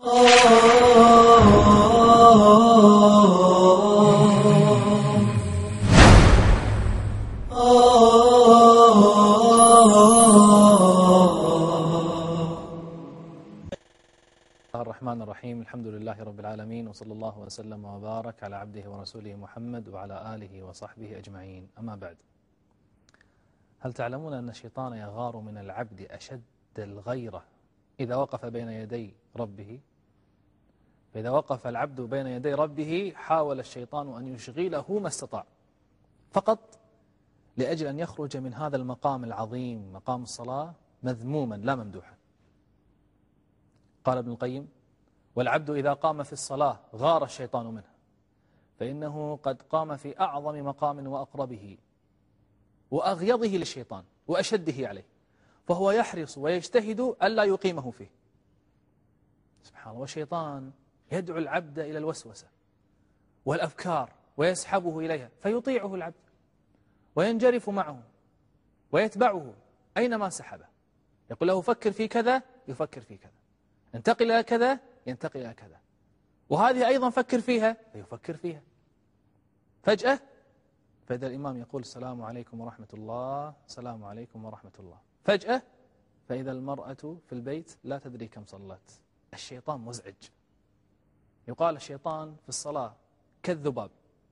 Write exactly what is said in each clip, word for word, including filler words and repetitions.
الرحمن الرحيم. الحمد لله رب العالمين، وصلى الله وسلم وبارك على عبده ورسوله محمد وعلى آله وصحبه أجمعين. أما بعد، هل تعلمون أن الشيطان يغار من العبد أشد الغيرة إذا وقف بين يدي ربه؟ فإذا وقف العبد بين يدي ربه حاول الشيطان أن يشغله ما استطاع، فقط لأجل أن يخرج من هذا المقام العظيم، مقام الصلاة، مذموما لا ممدوحا. قال ابن القيم: والعبد إذا قام في الصلاة غار الشيطان منه، فإنه قد قام في أعظم مقام وأقربه وأغيظه للشيطان وأشده عليه، فهو يحرص ويجتهد ألا يقيمه فيه. سبحان الله. والشيطان يدعو العبد إلى الوسوسة والأفكار ويسحبه إليها، فيطيعه العبد وينجرف معه ويتبعه أينما سحبه. يقول له فكر في كذا، يفكر في كذا، انتقل إلى كذا، ينتقل إلى كذا، وهذه أيضا فكر فيها، فيفكر فيها. فجأة فإذا الإمام يقول السلام عليكم ورحمة الله، السلام عليكم ورحمة الله، فجأة فإذا المرأة في البيت لا تدري كم صلت. الشيطان مزعج. يقال الشيطان في الصلاة كالذباب،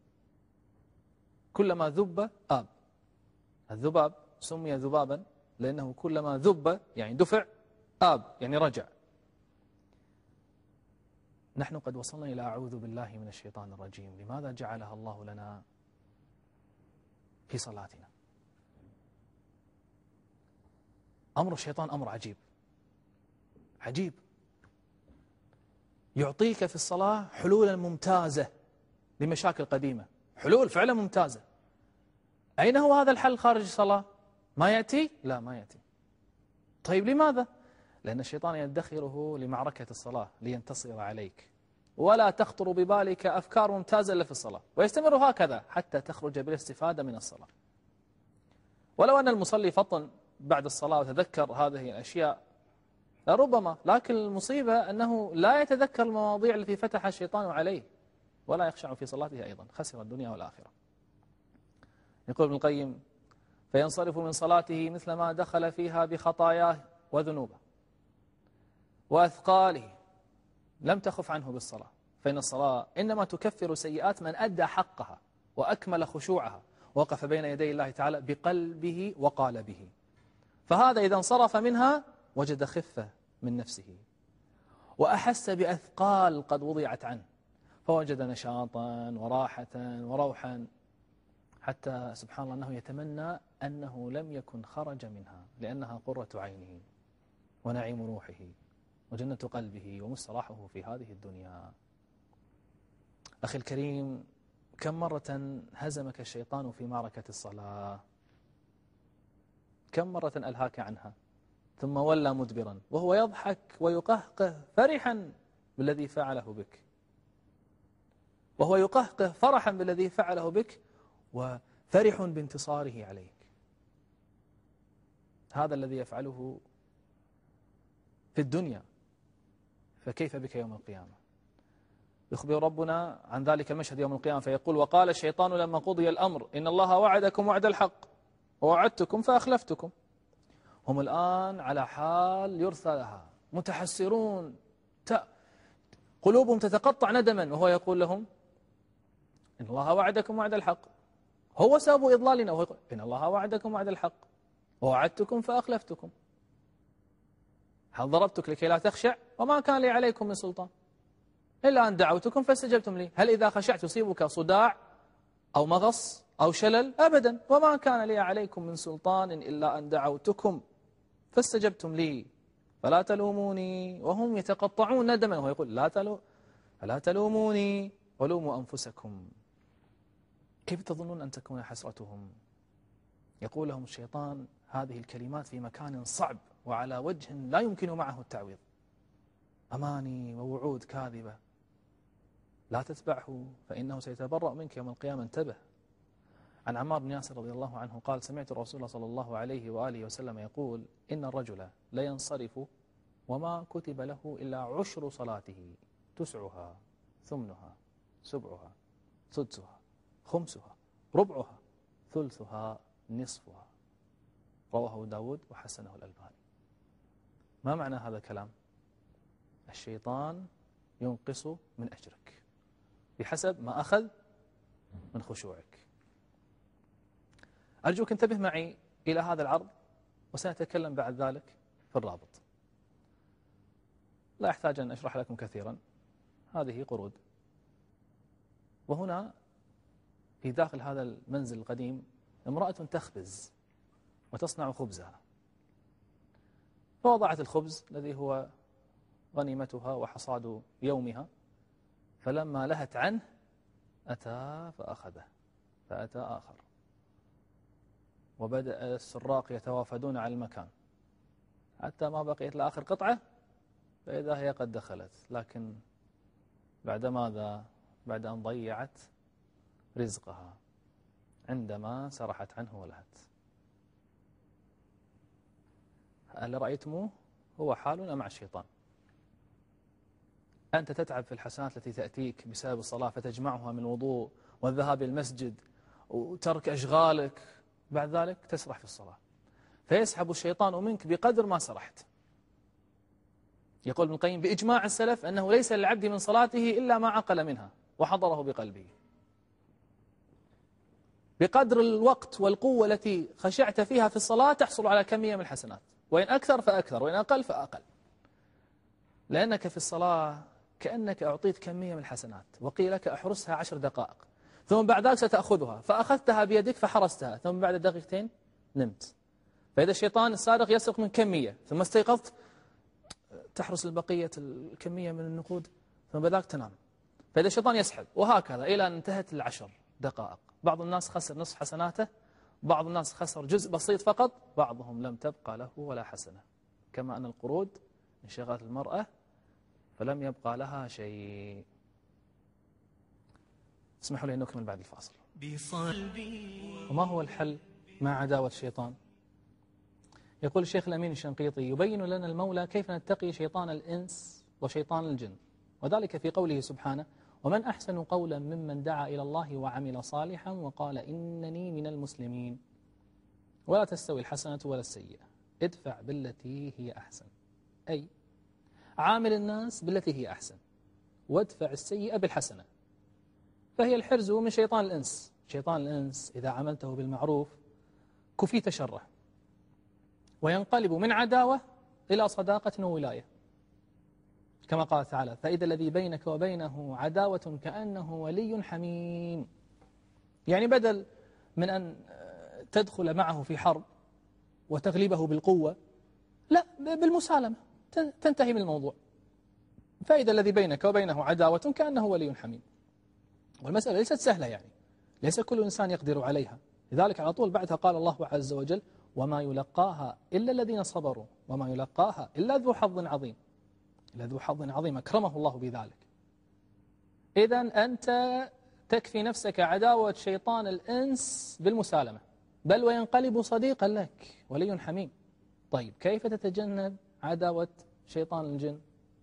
كلما ذب آب. الذباب سمي ذبابا لأنه كلما ذب يعني دفع، آب يعني رجع. نحن قد وصلنا إلى أعوذ بالله من الشيطان الرجيم. لماذا جعلها الله لنا في صلاتنا؟ أمر الشيطان أمر عجيب عجيب، يعطيك في الصلاة حلولا ممتازة لمشاكل قديمة، حلول فعلا ممتازة. أين هو هذا الحل خارج الصلاة؟ ما يأتي؟ لا، ما يأتي. طيب لماذا؟ لأن الشيطان يدخره لمعركة الصلاة لينتصر عليك، ولا تخطر ببالك أفكار ممتازة إلا في الصلاة، ويستمر هكذا حتى تخرج بالاستفادة من الصلاة. ولو أن المصلي فطن بعد الصلاة وتذكر هذه الأشياء لربما، لكن المصيبة أنه لا يتذكر المواضيع التي فتح الشيطان عليه، ولا يخشع في صلاته أيضا، خسر الدنيا والآخرة. يقول ابن القيم: فينصرف من صلاته مثل ما دخل فيها بخطاياه وذنوبه وأثقاله، لم تخف عنه بالصلاة، فإن الصلاة إنما تكفر سيئات من أدى حقها وأكمل خشوعها، وقف بين يدي الله تعالى بقلبه وقالبه. فهذا إذا انصرف منها وجد خفة من نفسه، وأحس بأثقال قد وضعت عنه، فوجد نشاطا وراحة وروحا، حتى سبحان الله أنه يتمنى أنه لم يكن خرج منها، لأنها قرة عينه ونعيم روحه وجنة قلبه ومستراحه في هذه الدنيا. أخي الكريم، كم مرة هزمك الشيطان في معركة الصلاة؟ كم مرة ألهاك عنها ثم ولى مدبرا وهو يضحك ويقهقه فرحا بالذي فعله بك، وهو يقهقه فرحا بالذي فعله بك وفرح بانتصاره عليك. هذا الذي يفعله في الدنيا، فكيف بك يوم القيامة؟ يخبر ربنا عن ذلك المشهد يوم القيامة فيقول: وقال الشيطان لما قضي الأمر إن الله وعدكم وعد الحق ووعدتكم فأخلفتكم. هم الآن على حال يرثى لها، متحسرون، ت... قلوبهم تتقطع ندما، وهو يقول لهم: إن الله وعدكم وعد الحق، هو سبب إضلالنا، وهو يقول: إن الله وعدكم وعد الحق ووعدتكم فأخلفتكم. هل ضربتك لكي لا تخشع؟ وما كان لي عليكم من سلطان إلا أن دعوتكم فاستجبتم لي. هل إذا خشعت يصيبك صداع أو مغص أو شلل؟ أبدا. وما كان لي عليكم من سلطان إلا أن دعوتكم فاستجبتم لي فلا تلوموني. وهم يتقطعون ندما، وهو يقول: لا تلو فلا تلوموني ولوموا أنفسكم. كيف تظنون أن تكون حسرتهم؟ يقول لهم الشيطان هذه الكلمات في مكان صعب وعلى وجه لا يمكن معه التعويض، أماني ووعود كاذبة، لا تتبعه فإنه سيتبرأ منك يوم القيامة. انتبه. عن عمار بن ياسر رضي الله عنه قال: سمعت الرسول صلى الله عليه وآله وسلم يقول: إن الرجل لا ينصرف وما كتب له إلا عشر صلاته، تسعها، ثمنها، سبعها، سدسها، خمسها، ربعها، ثلثها، نصفها. رواه داود وحسنه الألباني. ما معنى هذا الكلام؟ الشيطان ينقص من أجرك بحسب ما أخذ من خشوعك. أرجوك انتبه معي إلى هذا العرض، وسنتكلم بعد ذلك في الرابط. لا يحتاج أن أشرح لكم كثيرا، هذه قرود. وهنا في داخل هذا المنزل القديم امرأة تخبز وتصنع خبزها، فوضعت الخبز الذي هو غنيمتها وحصاد يومها، فلما لهت عنه أتى فأخذه، فأتى آخر، وبدأ السراق يتوافدون على المكان حتى ما بقيت لآخر قطعة، فإذا هي قد دخلت. لكن بعد ماذا؟ بعد أن ضيعت رزقها عندما سرحت عنه ولهت. اللي رأيتموه هو حالنا مع الشيطان. أنت تتعب في الحسنات التي تأتيك بسبب الصلاة، فتجمعها من الوضوء والذهاب إلى المسجد وترك أشغالك، بعد ذلك تسرح في الصلاة، فيسحب الشيطان منك بقدر ما سرحت. يقول ابن القيم بإجماع السلف أنه ليس للعبد من صلاته إلا ما عقل منها وحضره بقلبه. بقدر الوقت والقوة التي خشعت فيها في الصلاة تحصل على كمية من الحسنات، وإن أكثر فأكثر، وإن أقل فأقل، لأنك في الصلاة كأنك أعطيت كمية من الحسنات، وقيل لك أحرسها عشر دقائق، ثم بعد ذلك ستأخذها، فأخذتها بيدك فحرستها، ثم بعد دقيقتين نمت. فإذا الشيطان السارق يسرق من كمية ثم استيقظت تحرس البقية الكمية من النقود، ثم بعد ذلك تنام. فإذا الشيطان يسحب، وهكذا إلى أن انتهت العشر دقائق. بعض الناس خسر نصف حسناته، بعض الناس خسر جزء بسيط فقط، بعضهم لم تبقى له ولا حسنة. كما أن القرود انشغلت المرأة فلم يبقى لها شيء. اسمحوا لي أن نكمل بعد الفاصل. وما هو الحل مع عداوة الشيطان؟ يقول الشيخ الأمين الشنقيطي يبين لنا المولى كيف نتقي شيطان الإنس وشيطان الجن، وذلك في قوله سبحانه: ومن أحسن قولا ممن دعا إلى الله وعمل صالحا وقال إنني من المسلمين. ولا تستوي الحسنة ولا السيئة، ادفع بالتي هي أحسن، أي عامل الناس بالتي هي أحسن، وادفع السيئة بالحسنة. فهي الحرز من شيطان الإنس. شيطان الإنس إذا عملته بالمعروف كفيت شره، وينقلب من عداوة إلى صداقة وولاية، كما قال تعالى: فإذا الذي بينك وبينه عداوة كأنه ولي حميم. يعني بدل من أن تدخل معه في حرب وتغلبه بالقوة، لا، بالمسالمة تنتهي من الموضوع. فإذا الذي بينك وبينه عداوة كأنه ولي حميم. والمسألة ليست سهلة، يعني ليس كل إنسان يقدر عليها. لذلك على طول بعدها قال الله عز وجل: وما يلقاها إلا الذين صبروا وما يلقاها إلا ذو حظ عظيم. إلا ذو حظ عظيم أكرمه الله بذلك. إذن أنت تكفي نفسك عداوة شيطان الإنس بالمسالمة، بل وينقلب صديقا لك، ولي حميم. طيب كيف تتجنب عداوة شيطان الجن؟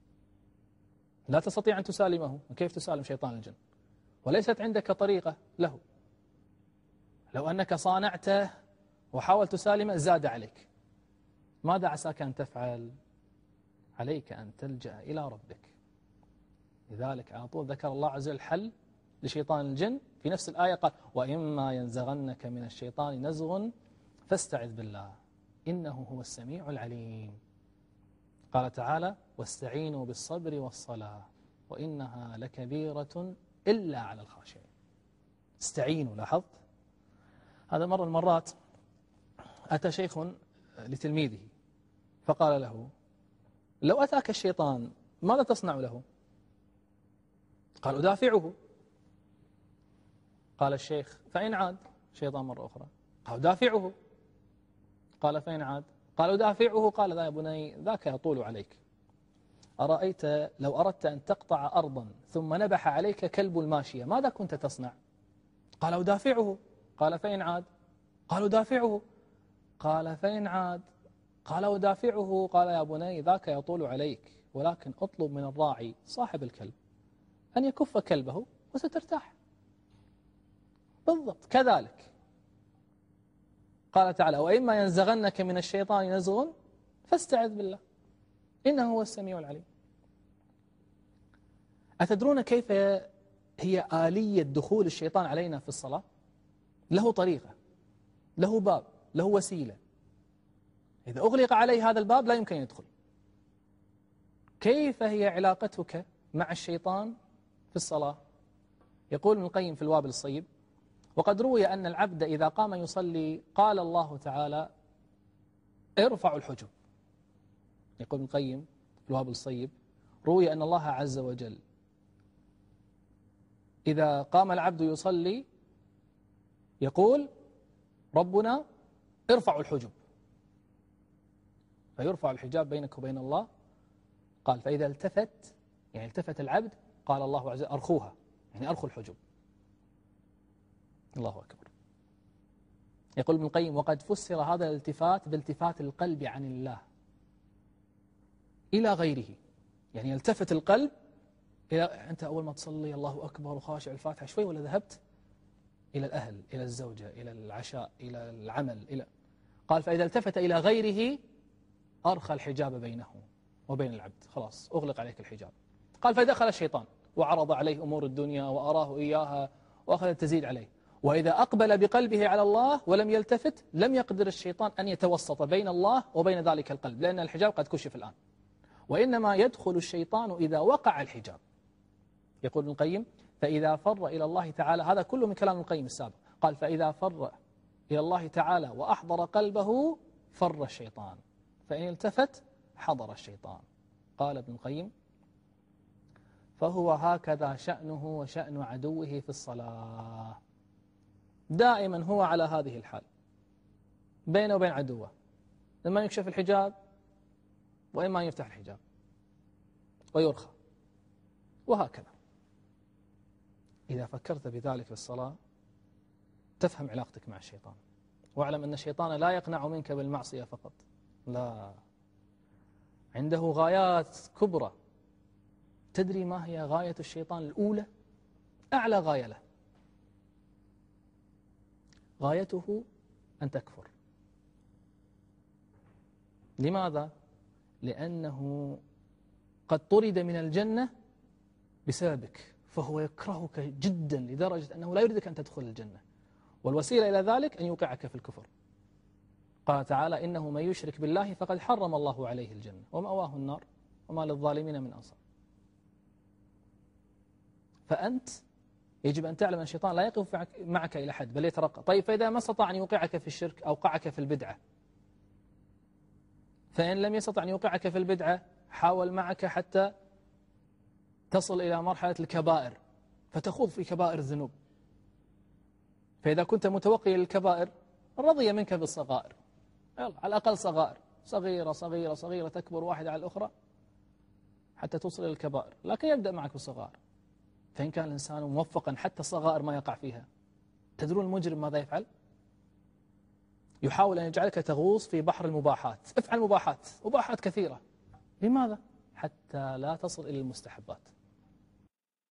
لا تستطيع أن تسالمه، وكيف تسالم شيطان الجن وليست عندك طريقة له؟ لو أنك صانعته وحاول تسالمه زاد عليك. ماذا عساك أن تفعل؟ عليك أن تلجأ إلى ربك. لذلك على طول ذكر الله عز وجل الحل لشيطان الجن في نفس الآية، قال: وإما ينزغنك من الشيطان نزغ فاستعذ بالله إنه هو السميع العليم. قال تعالى: واستعينوا بالصبر والصلاة وإنها لكبيرة إلا على الخاشعين. استعينوا، لاحظت؟ هذا مرة المرات أتى شيخ لتلميذه فقال له: لو أتاك الشيطان ماذا تصنع له؟ قال: أدافعه. قال الشيخ: فإن عاد شيطان مرة أخرى؟ قال: أدافعه. قال: فإن عاد؟ قال: أدافعه. قال: لا يا بني، ذاك يطول عليك. أرأيت لو أردت أن تقطع أرضا ثم نبح عليك كلب الماشية ماذا كنت تصنع؟ قال: أدافعه. قال: فإن عاد؟ قال: أدافعه. قال: فإن عاد؟ قال ودافعه، قال يا بني ذاك يطول عليك، ولكن اطلب من الراعي صاحب الكلب أن يكف كلبه وسترتاح. بالضبط كذلك. قال تعالى وإما ينزغنك من الشيطان نزغ فاستعذ بالله إنه هو السميع العليم. أتدرون كيف هي آلية دخول الشيطان علينا في الصلاة؟ له طريقة، له باب، له وسيلة. إذا أغلق عليه هذا الباب لا يمكن يدخل. كيف هي علاقتك مع الشيطان في الصلاة؟ يقول ابن القيم في الوابل الصيب وقد روي أن العبد إذا قام يصلي قال الله تعالى ارفع الحجب. يقول ابن القيم في الوابل الصيب روي أن الله عز وجل إذا قام العبد يصلي يقول ربنا ارفع الحجب، فيرفع الحجاب بينك وبين الله. قال فإذا التفت يعني التفت العبد قال الله عز وجل أرخوها، يعني أرخوا الحجب. الله أكبر. يقول ابن القيم وقد فسر هذا الالتفات بالتفات القلب عن الله إلى غيره، يعني يلتفت القلب إلى أنت أول ما تصلي الله أكبر وخاشع الفاتحة شوي ولا ذهبت إلى الأهل، إلى الزوجة، إلى العشاء، إلى العمل، إلى قال فإذا التفت إلى غيره أرخى الحجاب بينه وبين العبد، خلاص أغلق عليك الحجاب. قال فدخل الشيطان وعرض عليه أمور الدنيا وأراه إياها وأخذت تزيد عليه. وإذا أقبل بقلبه على الله ولم يلتفت لم يقدر الشيطان أن يتوسط بين الله وبين ذلك القلب، لأن الحجاب قد كشف الآن. وإنما يدخل الشيطان إذا وقع الحجاب. يقول ابن القيم فإذا فر إلى الله تعالى، هذا كله من كلام ابن القيم السابق، قال فإذا فر إلى الله تعالى وأحضر قلبه فر الشيطان، فإن التفت حضر الشيطان. قال ابن القيم فهو هكذا شأنه وشأن عدوه في الصلاة، دائما هو على هذه الحال بينه وبين عدوه، لما يكشف الحجاب وإما يفتح الحجاب ويرخى، وهكذا. إذا فكرت بذلك في الصلاة تفهم علاقتك مع الشيطان، واعلم أن الشيطان لا يقنع منك بالمعصية فقط، لا، عنده غايات كبرى. تدري ما هي غاية الشيطان الأولى؟ أعلى غاية له، غايته أن تكفر. لماذا؟ لأنه قد طرد من الجنة بسببك، فهو يكرهك جدا لدرجة أنه لا يريدك أن تدخل الجنة، والوسيلة إلى ذلك أن يوقعك في الكفر. قال تعالى إنه من يشرك بالله فقد حرم الله عليه الجنة ومأواه النار وما للظالمين من أنصار. فأنت يجب أن تعلم أن الشيطان لا يقف معك إلى حد بل يترقى. طيب فإذا ما استطاع أن يوقعك في الشرك أوقعك في البدعة، فإن لم يستطع أن يوقعك في البدعة حاول معك حتى تصل إلى مرحلة الكبائر فتخوض في كبائر الذنوب. فإذا كنت متوقي للكبائر رضي منك بالصغائر، يلا على الأقل صغائر، صغيرة صغيرة صغيرة تكبر واحدة على الأخرى حتى توصل إلى الكبائر، لكن يبدأ معك بالصغائر. فإن كان الإنسان موفقا حتى الصغائر ما يقع فيها. تدرون المجرم ماذا يفعل؟ يحاول أن يجعلك تغوص في بحر المباحات، افعل مباحات، مباحات كثيرة. لماذا؟ حتى لا تصل إلى المستحبات.